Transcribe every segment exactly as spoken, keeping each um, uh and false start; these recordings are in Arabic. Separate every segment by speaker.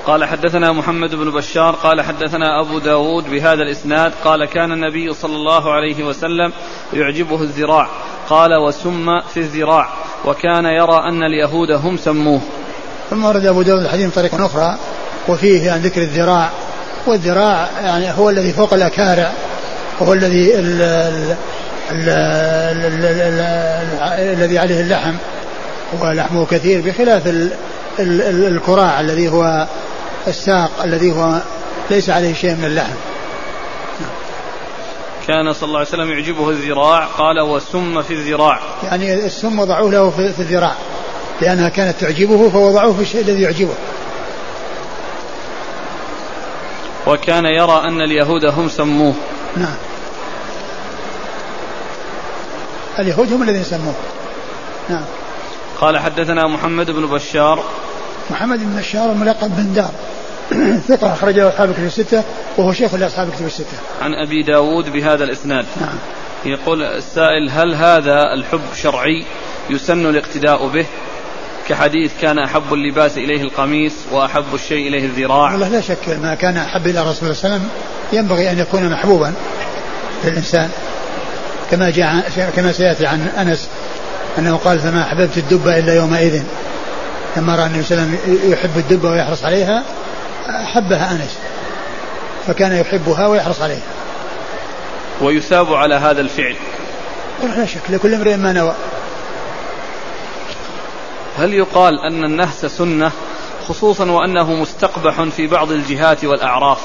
Speaker 1: قال حدثنا محمد بن بشار قال حدثنا أبو داود بهذا الإسناد قال كان النبي صلى الله عليه وسلم يعجبه الذراع قال وسم في الذراع وكان يرى أن اليهود هم سموه.
Speaker 2: ثم ورد أبو داود الحديث بطريقة أخرى وفيه عن ذكر الذراع، والذراع يعني هو الذي فوق الأكارع، وهو الذي ال ال ال ال ال الذي عليه اللحم ولحمه كثير، بخلاف ال ال ال الكراع الذي هو الساق الذي هو ليس عليه شيء من اللحم.
Speaker 1: كان صلى الله عليه وسلم يعجبه الذراع قال وسم في الذراع،
Speaker 2: يعني السم وضعوه له في الذراع لأنها كانت تعجبه فوضعوه في الشيء الذي يعجبه.
Speaker 1: وكان يرى أن اليهود هم سموه.
Speaker 2: نعم، اليهود هم الذين سموه. نعم.
Speaker 1: قال حدثنا محمد بن بشار.
Speaker 2: محمد بن بشار الملقب بن دار ثقة أخرجه أصحاب الكتب الستة وهو شيخ لأصحاب الكتب الستة.
Speaker 1: عن أبي داود بهذا الإسناد.
Speaker 2: نعم.
Speaker 1: يقول السائل هل هذا الحب شرعي يسن الاقتداء به كحديث كان أحب اللباس إليه القميص وأحب الشيء إليه الذراع؟
Speaker 2: والله لا شك ما كان أحب إلى رسول الله صلى الله عليه وسلم ينبغي أن يكون محبوبا للإنسان، كما جاء كما سيأتي عن أنس أنه قال فما أحببت الدبة إلا يومئذ، لما رأى النبي صلى الله عليه وسلم يحب الدبة ويحرص عليها أحبها أنس فكان يحبها ويحرص عليها.
Speaker 1: ويثاب على هذا الفعل؟
Speaker 2: لا شك لكل امرئ ما نوى.
Speaker 1: هل يقال أن النهس سنة خصوصا وأنه مستقبح في بعض الجهات والأعراف؟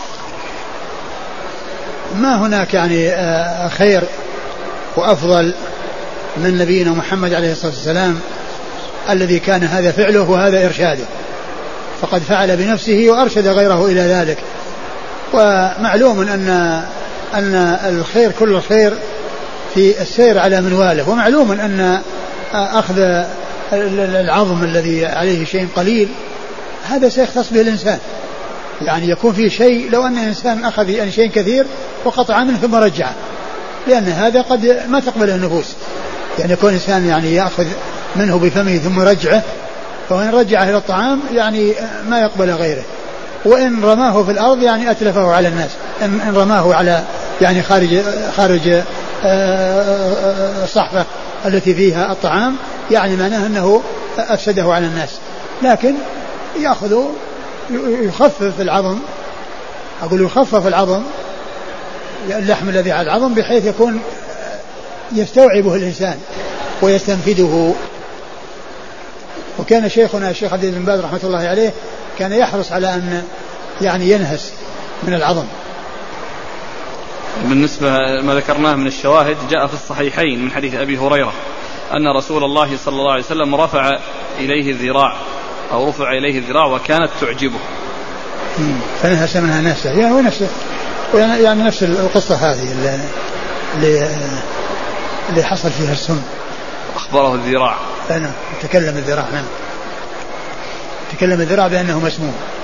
Speaker 2: ما هناك يعني خير وأفضل من نبينا محمد عليه الصلاة والسلام الذي كان هذا فعله وهذا إرشاده، فقد فعل بنفسه وأرشد غيره إلى ذلك. ومعلوم أن أن الخير كل الخير في السير على منواله، ومعلوم أن أخذ العظم الذي عليه شيء قليل هذا سيختص به الإنسان، يعني يكون فيه شيء لو أن الإنسان أخذ يعني شيء كثير وقطع منه ثم رجعه، لأن هذا قد ما تقبله النفوس، يعني يكون إنسان يعني يأخذ منه بفمه ثم رجعه، فإن رجعه إلى الطعام يعني ما يقبل غيره، وإن رماه في الأرض يعني أتلفه على الناس، إن رماه على يعني خارج خارج الصحفة التي فيها الطعام يعني معناه أنه أفسده على الناس. لكن يأخذ يخفف العظم، أقول يخفف العظم اللحم الذي على العظم بحيث يكون يستوعبه الإنسان ويستنفده. وكان شيخنا الشيخ عبد بن باز رحمة الله عليه كان يحرص على أن يعني ينهس من العظم.
Speaker 1: بالنسبة ما ذكرناه من الشواهد جاء في الصحيحين من حديث أبي هريرة أن رسول الله صلى الله عليه وسلم رفع إليه الذراع أو رفع إليه الذراع وكانت تعجبه
Speaker 2: فنهس منها نفسه، يعني ونفسه يعني نفس القصة هذه اللي اللي حصل فيها السم.
Speaker 1: أخبره الذراع.
Speaker 2: أنا تكلم الذراع، نعم تكلم الذراع بأنه مسموم.